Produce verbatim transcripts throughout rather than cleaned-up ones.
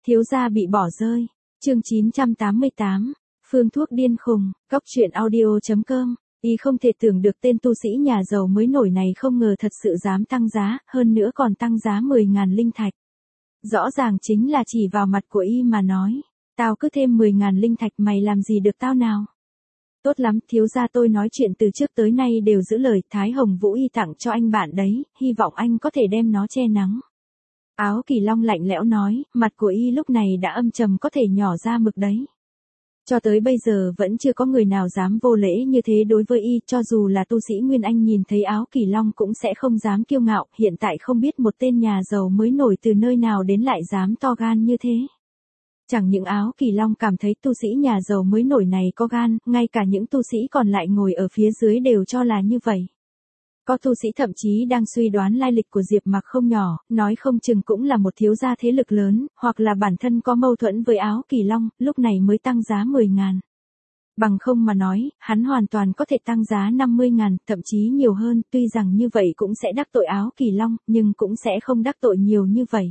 Thiếu gia bị bỏ rơi. Chương chín trăm tám mươi tám. Phương thuốc điên khùng. Cóc truyện audio chấm com. Y không thể tưởng được tên tu sĩ nhà giàu mới nổi này không ngờ thật sự dám tăng giá, hơn nữa còn tăng giá mười ngàn linh thạch. Rõ ràng chính là chỉ vào mặt của Y mà nói. Tao cứ thêm mười ngàn linh thạch mày làm gì được tao nào? Tốt lắm, thiếu gia tôi nói chuyện từ trước tới nay đều giữ lời, Thái Hồng Vũ Y tặng cho anh bạn đấy, hy vọng anh có thể đem nó che nắng. Áo Kỳ Long lạnh lẽo nói, mặt của Y lúc này đã âm trầm có thể nhỏ ra mực đấy. Cho tới bây giờ vẫn chưa có người nào dám vô lễ như thế đối với Y, cho dù là tu sĩ Nguyên Anh nhìn thấy Áo Kỳ Long cũng sẽ không dám kiêu ngạo, hiện tại không biết một tên nhà giàu mới nổi từ nơi nào đến lại dám to gan như thế. Chẳng những Áo Kỳ Long cảm thấy tu sĩ nhà giàu mới nổi này có gan, ngay cả những tu sĩ còn lại ngồi ở phía dưới đều cho là như vậy. Có tu sĩ thậm chí đang suy đoán lai lịch của Diệp Mặc không nhỏ, nói không chừng cũng là một thiếu gia thế lực lớn, hoặc là bản thân có mâu thuẫn với Áo Kỳ Long, lúc này mới tăng giá mười ngàn. Bằng không mà nói, hắn hoàn toàn có thể tăng giá năm mươi ngàn, thậm chí nhiều hơn, tuy rằng như vậy cũng sẽ đắc tội Áo Kỳ Long, nhưng cũng sẽ không đắc tội nhiều như vậy.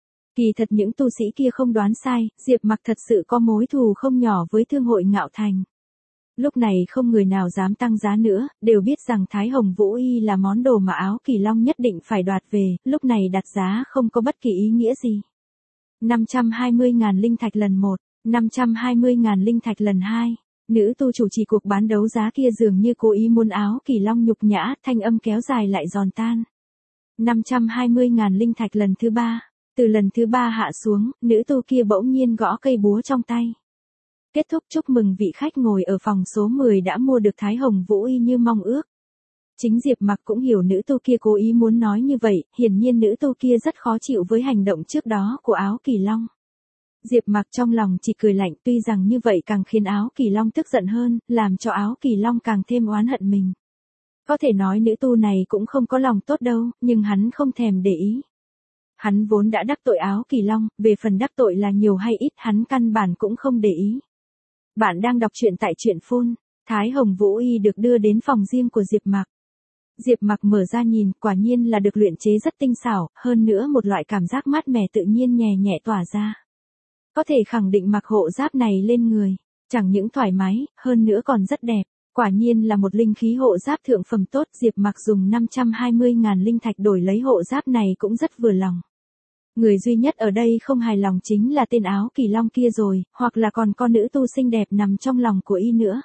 Kỳ thật những tu sĩ kia không đoán sai, Diệp Mặc thật sự có mối thù không nhỏ với thương hội Ngạo Thành. Lúc này không người nào dám tăng giá nữa, đều biết rằng Thái Hồng Vũ Y là món đồ mà Áo Kỳ Long nhất định phải đoạt về, lúc này đặt giá không có bất kỳ ý nghĩa gì. năm trăm hai mươi ngàn linh thạch lần một, năm trăm hai mươi ngàn linh thạch lần hai. Nữ tu chủ trì cuộc bán đấu giá kia dường như cố ý muốn Áo Kỳ Long nhục nhã, thanh âm kéo dài lại giòn tan. năm trăm hai mươi ngàn linh thạch lần thứ ba. Từ lần thứ ba hạ xuống, nữ tu kia bỗng nhiên gõ cây búa trong tay. Kết thúc, chúc mừng vị khách ngồi ở phòng số mười đã mua được Thái Hồng Vũ Y như mong ước. Chính Diệp Mặc cũng hiểu nữ tu kia cố ý muốn nói như vậy, hiển nhiên nữ tu kia rất khó chịu với hành động trước đó của Áo Kỳ Long. Diệp Mặc trong lòng chỉ cười lạnh, tuy rằng như vậy càng khiến Áo Kỳ Long tức giận hơn, làm cho Áo Kỳ Long càng thêm oán hận mình. Có thể nói nữ tu này cũng không có lòng tốt đâu, nhưng hắn không thèm để ý. Hắn vốn đã đắc tội Áo Kỳ Long, về phần đắc tội là nhiều hay ít hắn căn bản cũng không để ý. Bạn đang đọc truyện tại truyện phone. Thái Hồng Vũ Y được đưa đến phòng riêng của Diệp Mặc. Diệp Mặc mở ra nhìn, quả nhiên là được luyện chế rất tinh xảo, hơn nữa một loại cảm giác mát mẻ tự nhiên nhẹ nhẹ tỏa ra. Có thể khẳng định mặc hộ giáp này lên người, chẳng những thoải mái, hơn nữa còn rất đẹp. Quả nhiên là một linh khí hộ giáp thượng phẩm tốt, Diệp Mặc dùng năm trăm hai mươi ngàn linh thạch đổi lấy hộ giáp này cũng rất vừa lòng. Người duy nhất ở đây không hài lòng chính là tên Áo Kỳ Long kia rồi, hoặc là còn con nữ tu xinh đẹp nằm trong lòng của Y nữa.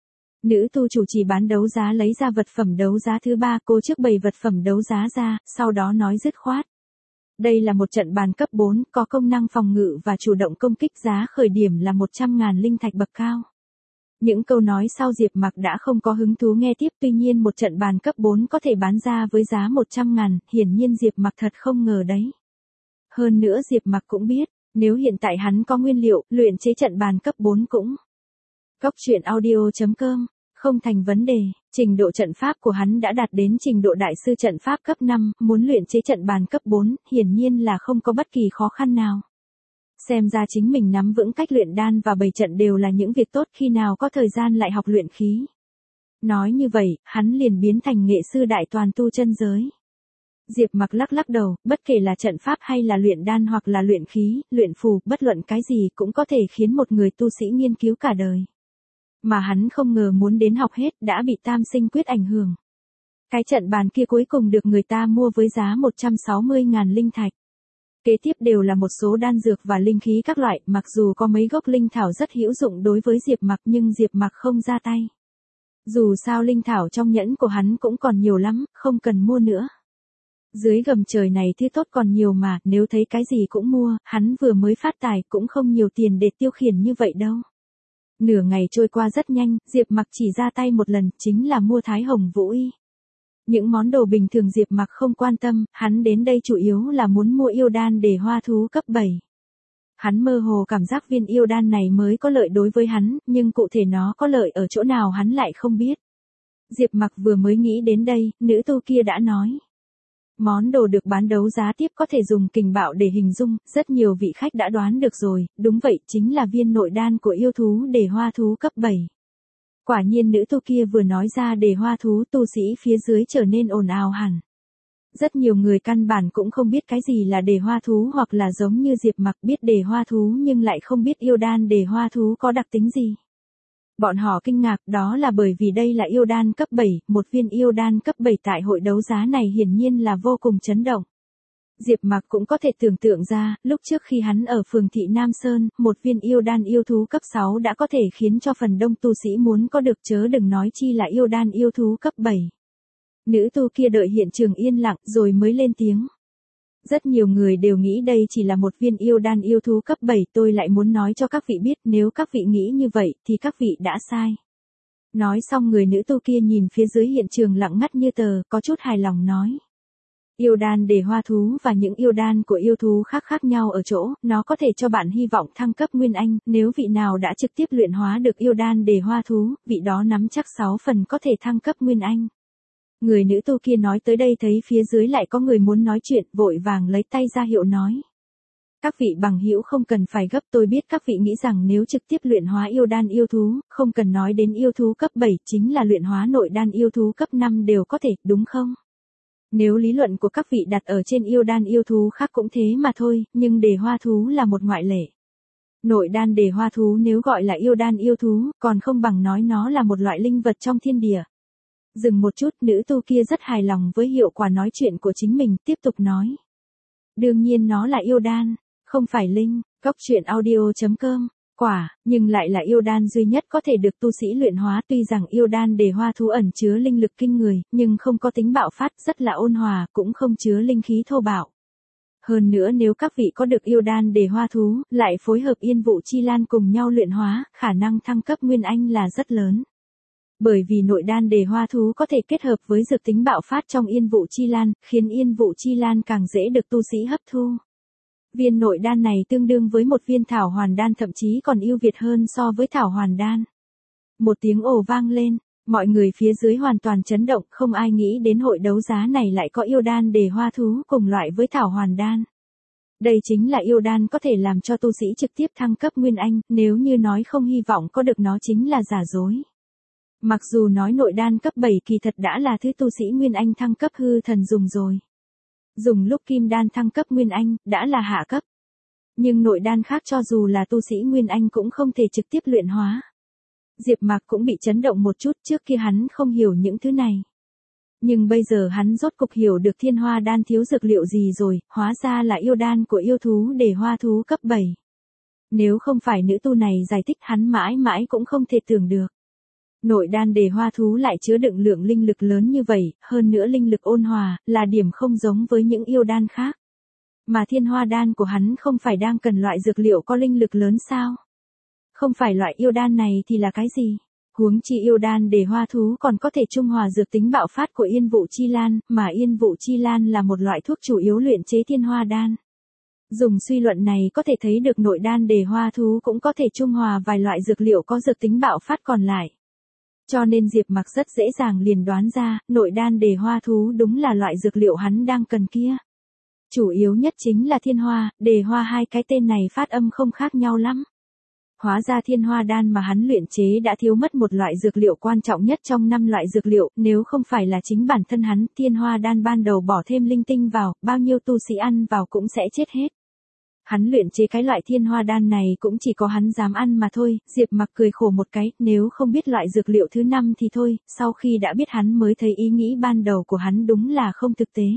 Nữ tu chủ trì bán đấu giá lấy ra vật phẩm đấu giá thứ ba, cô trước bày vật phẩm đấu giá ra, sau đó nói dứt khoát. Đây là một trận bàn cấp bốn, có công năng phòng ngự và chủ động công kích, giá khởi điểm là một trăm ngàn linh thạch bậc cao. Những câu nói sau Diệp Mặc đã không có hứng thú nghe tiếp, tuy nhiên một trận bàn cấp bốn có thể bán ra với giá một trăm ngàn, hiển nhiên Diệp Mặc thật không ngờ đấy. Hơn nữa Diệp Mặc cũng biết, nếu hiện tại hắn có nguyên liệu, luyện chế trận bàn cấp bốn cũng. Cóc truyện audio chấm com, không thành vấn đề, trình độ trận pháp của hắn đã đạt đến trình độ đại sư trận pháp cấp năm, muốn luyện chế trận bàn cấp bốn, hiển nhiên là không có bất kỳ khó khăn nào. Xem ra chính mình nắm vững cách luyện đan và bày trận đều là những việc tốt, khi nào có thời gian lại học luyện khí. Nói như vậy, hắn liền biến thành nghệ sư đại toàn tu chân giới. Diệp Mặc lắc lắc đầu, bất kể là trận pháp hay là luyện đan hoặc là luyện khí, luyện phù, bất luận cái gì cũng có thể khiến một người tu sĩ nghiên cứu cả đời. Mà hắn không ngờ muốn đến học hết đã bị tam sinh quyết ảnh hưởng. Cái trận bàn kia cuối cùng được người ta mua với giá một trăm sáu mươi ngàn linh thạch. Kế tiếp đều là một số đan dược và linh khí các loại, mặc dù có mấy gốc linh thảo rất hữu dụng đối với Diệp Mặc nhưng Diệp Mặc không ra tay. Dù sao linh thảo trong nhẫn của hắn cũng còn nhiều lắm, không cần mua nữa. Dưới gầm trời này thứ tốt còn nhiều mà, nếu thấy cái gì cũng mua, hắn vừa mới phát tài cũng không nhiều tiền để tiêu khiển như vậy đâu. Nửa ngày trôi qua rất nhanh, Diệp Mặc chỉ ra tay một lần, chính là mua Thái Hồng Vũ Y. Những món đồ bình thường Diệp Mặc không quan tâm, hắn đến đây chủ yếu là muốn mua yêu đan để hoa thú cấp bảy. Hắn mơ hồ cảm giác viên yêu đan này mới có lợi đối với hắn, nhưng cụ thể nó có lợi ở chỗ nào hắn lại không biết. Diệp Mặc vừa mới nghĩ đến đây, nữ tu kia đã nói. Món đồ được bán đấu giá tiếp có thể dùng kình bạo để hình dung, rất nhiều vị khách đã đoán được rồi, đúng vậy, chính là viên nội đan của yêu thú để hoa thú cấp bảy. Quả nhiên nữ tu kia vừa nói ra để hoa thú, tu sĩ phía dưới trở nên ồn ào hẳn. Rất nhiều người căn bản cũng không biết cái gì là đề hoa thú hoặc là giống như Diệp Mặc biết đề hoa thú nhưng lại không biết yêu đan đề hoa thú có đặc tính gì. Bọn họ kinh ngạc đó là bởi vì đây là yêu đan cấp bảy, một viên yêu đan cấp bảy tại hội đấu giá này hiển nhiên là vô cùng chấn động. Diệp Mặc cũng có thể tưởng tượng ra, lúc trước khi hắn ở phường thị Nam Sơn, một viên yêu đan yêu thú cấp sáu đã có thể khiến cho phần đông tu sĩ muốn có được chớ đừng nói chi là yêu đan yêu thú cấp bảy. Nữ tu kia đợi hiện trường yên lặng rồi mới lên tiếng. Rất nhiều người đều nghĩ đây chỉ là một viên yêu đan yêu thú cấp bảy, tôi lại muốn nói cho các vị biết nếu các vị nghĩ như vậy thì các vị đã sai. Nói xong người nữ tu kia nhìn phía dưới hiện trường lặng ngắt như tờ, có chút hài lòng nói. Yêu đan đề hoa thú và những yêu đan của yêu thú khác khác nhau ở chỗ, nó có thể cho bạn hy vọng thăng cấp nguyên anh, nếu vị nào đã trực tiếp luyện hóa được yêu đan đề hoa thú, vị đó nắm chắc sáu phần có thể thăng cấp nguyên anh. Người nữ tu kia nói tới đây thấy phía dưới lại có người muốn nói chuyện, vội vàng lấy tay ra hiệu nói. Các vị bằng hữu không cần phải gấp, tôi biết các vị nghĩ rằng nếu trực tiếp luyện hóa yêu đan yêu thú, không cần nói đến yêu thú cấp bảy, chính là luyện hóa nội đan yêu thú cấp năm đều có thể, đúng không? Nếu lý luận của các vị đặt ở trên yêu đan yêu thú khác cũng thế mà thôi, nhưng đề hoa thú là một ngoại lệ. Nội đan đề hoa thú nếu gọi là yêu đan yêu thú, còn không bằng nói nó là một loại linh vật trong thiên địa. Dừng một chút, nữ tu kia rất hài lòng với hiệu quả nói chuyện của chính mình, tiếp tục nói. Đương nhiên nó là yêu đan, không phải linh, góc truyện audio chấm com. Quả, nhưng lại là yêu đan duy nhất có thể được tu sĩ luyện hóa, tuy rằng yêu đan đề hoa thú ẩn chứa linh lực kinh người, nhưng không có tính bạo phát, rất là ôn hòa, cũng không chứa linh khí thô bạo. Hơn nữa nếu các vị có được yêu đan đề hoa thú, lại phối hợp yên vụ chi lan cùng nhau luyện hóa, khả năng thăng cấp nguyên anh là rất lớn. Bởi vì nội đan đề hoa thú có thể kết hợp với dược tính bạo phát trong yên vụ chi lan, khiến yên vụ chi lan càng dễ được tu sĩ hấp thu. Viên nội đan này tương đương với một viên thảo hoàn đan, thậm chí còn ưu việt hơn so với thảo hoàn đan. Một tiếng ồ vang lên, mọi người phía dưới hoàn toàn chấn động, không ai nghĩ đến hội đấu giá này lại có yêu đan đề hoa thú cùng loại với thảo hoàn đan. Đây chính là yêu đan có thể làm cho tu sĩ trực tiếp thăng cấp nguyên anh, nếu như nói không hy vọng có được nó chính là giả dối. Mặc dù nói nội đan cấp bảy kỳ thật đã là thứ tu sĩ nguyên anh thăng cấp hư thần dùng rồi. Dùng lúc kim đan thăng cấp nguyên anh, đã là hạ cấp. Nhưng nội đan khác cho dù là tu sĩ nguyên anh cũng không thể trực tiếp luyện hóa. Diệp Mạc cũng bị chấn động một chút, trước kia hắn không hiểu những thứ này. Nhưng bây giờ hắn rốt cục hiểu được thiên hoa đan thiếu dược liệu gì rồi, hóa ra là yêu đan của yêu thú đề hoa thú cấp bảy. Nếu không phải nữ tu này giải thích hắn mãi mãi cũng không thể tưởng được. Nội đan đề hoa thú lại chứa đựng lượng linh lực lớn như vậy, hơn nữa linh lực ôn hòa, là điểm không giống với những yêu đan khác. Mà thiên hoa đan của hắn không phải đang cần loại dược liệu có linh lực lớn sao? Không phải loại yêu đan này thì là cái gì? Huống chi yêu đan đề hoa thú còn có thể trung hòa dược tính bạo phát của yên vụ chi lan, mà yên vụ chi lan là một loại thuốc chủ yếu luyện chế thiên hoa đan. Dùng suy luận này có thể thấy được nội đan đề hoa thú cũng có thể trung hòa vài loại dược liệu có dược tính bạo phát còn lại. Cho nên Diệp Mặc rất dễ dàng liền đoán ra, nội đan đề hoa thú đúng là loại dược liệu hắn đang cần kia. Chủ yếu nhất chính là thiên hoa, đề hoa, hai cái tên này phát âm không khác nhau lắm. Hóa ra thiên hoa đan mà hắn luyện chế đã thiếu mất một loại dược liệu quan trọng nhất trong năm loại dược liệu, nếu không phải là chính bản thân hắn, thiên hoa đan ban đầu bỏ thêm linh tinh vào, bao nhiêu tu sĩ ăn vào cũng sẽ chết hết. Hắn luyện chế cái loại thiên hoa đan này cũng chỉ có hắn dám ăn mà thôi, Diệp Mặc cười khổ một cái, nếu không biết loại dược liệu thứ năm thì thôi, sau khi đã biết hắn mới thấy ý nghĩ ban đầu của hắn đúng là không thực tế.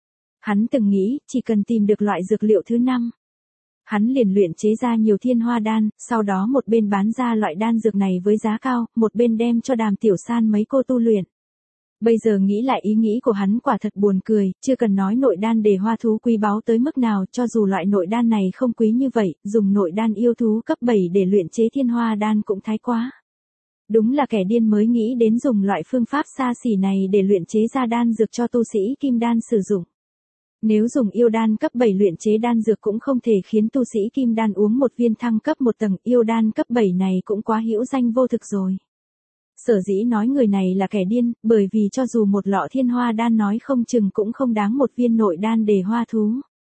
Hắn từng nghĩ, chỉ cần tìm được loại dược liệu thứ năm. Hắn liền luyện chế ra nhiều thiên hoa đan, sau đó một bên bán ra loại đan dược này với giá cao, một bên đem cho Đàm Tiểu San mấy cô tu luyện. Bây giờ nghĩ lại ý nghĩ của hắn quả thật buồn cười, chưa cần nói nội đan đề hoa thú quý báu tới mức nào, cho dù loại nội đan này không quý như vậy, dùng nội đan yêu thú cấp bảy để luyện chế thiên hoa đan cũng thái quá. Đúng là kẻ điên mới nghĩ đến dùng loại phương pháp xa xỉ này để luyện chế ra đan dược cho tu sĩ kim đan sử dụng. Nếu dùng yêu đan cấp bảy luyện chế đan dược cũng không thể khiến tu sĩ kim đan uống một viên thăng cấp một tầng, yêu đan cấp bảy này cũng quá hữu danh vô thực rồi. Sở dĩ nói người này là kẻ điên, bởi vì cho dù một lọ thiên hoa đan nói không chừng cũng không đáng một viên nội đan đề hoa thú.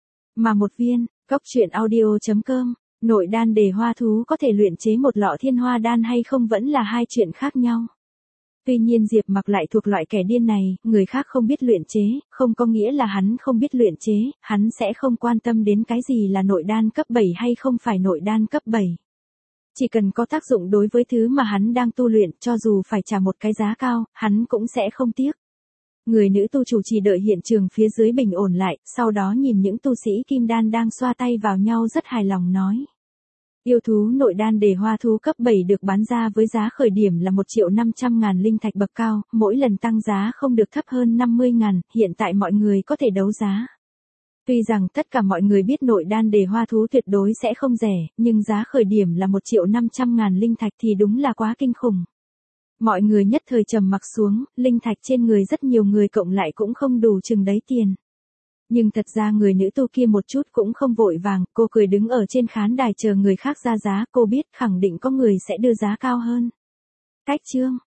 Mà một viên, góc truyện audio chấm com, nội đan đề hoa thú có thể luyện chế một lọ thiên hoa đan hay không vẫn là hai chuyện khác nhau. Tuy nhiên Diệp Mặc lại thuộc loại kẻ điên này, người khác không biết luyện chế, không có nghĩa là hắn không biết luyện chế, hắn sẽ không quan tâm đến cái gì là nội đan cấp bảy hay không phải nội đan cấp bảy. Chỉ cần có tác dụng đối với thứ mà hắn đang tu luyện, cho dù phải trả một cái giá cao, hắn cũng sẽ không tiếc. Người nữ tu chủ chỉ đợi hiện trường phía dưới bình ổn lại, sau đó nhìn những tu sĩ kim đan đang xoa tay vào nhau rất hài lòng nói. Yêu thú nội đan để hoa thú cấp bảy được bán ra với giá khởi điểm là một triệu năm trăm ngàn linh thạch bậc cao, mỗi lần tăng giá không được thấp hơn năm mươi ngàn, hiện tại mọi người có thể đấu giá. Tuy rằng tất cả mọi người biết nội đan đề hoa thú tuyệt đối sẽ không rẻ, nhưng giá khởi điểm là một triệu năm trăm ngàn linh thạch thì đúng là quá kinh khủng. Mọi người nhất thời trầm mặc xuống, linh thạch trên người rất nhiều người cộng lại cũng không đủ chừng đấy tiền. Nhưng thật ra người nữ tu kia một chút cũng không vội vàng, cô cười đứng ở trên khán đài chờ người khác ra giá, cô biết khẳng định có người sẽ đưa giá cao hơn. Cách chương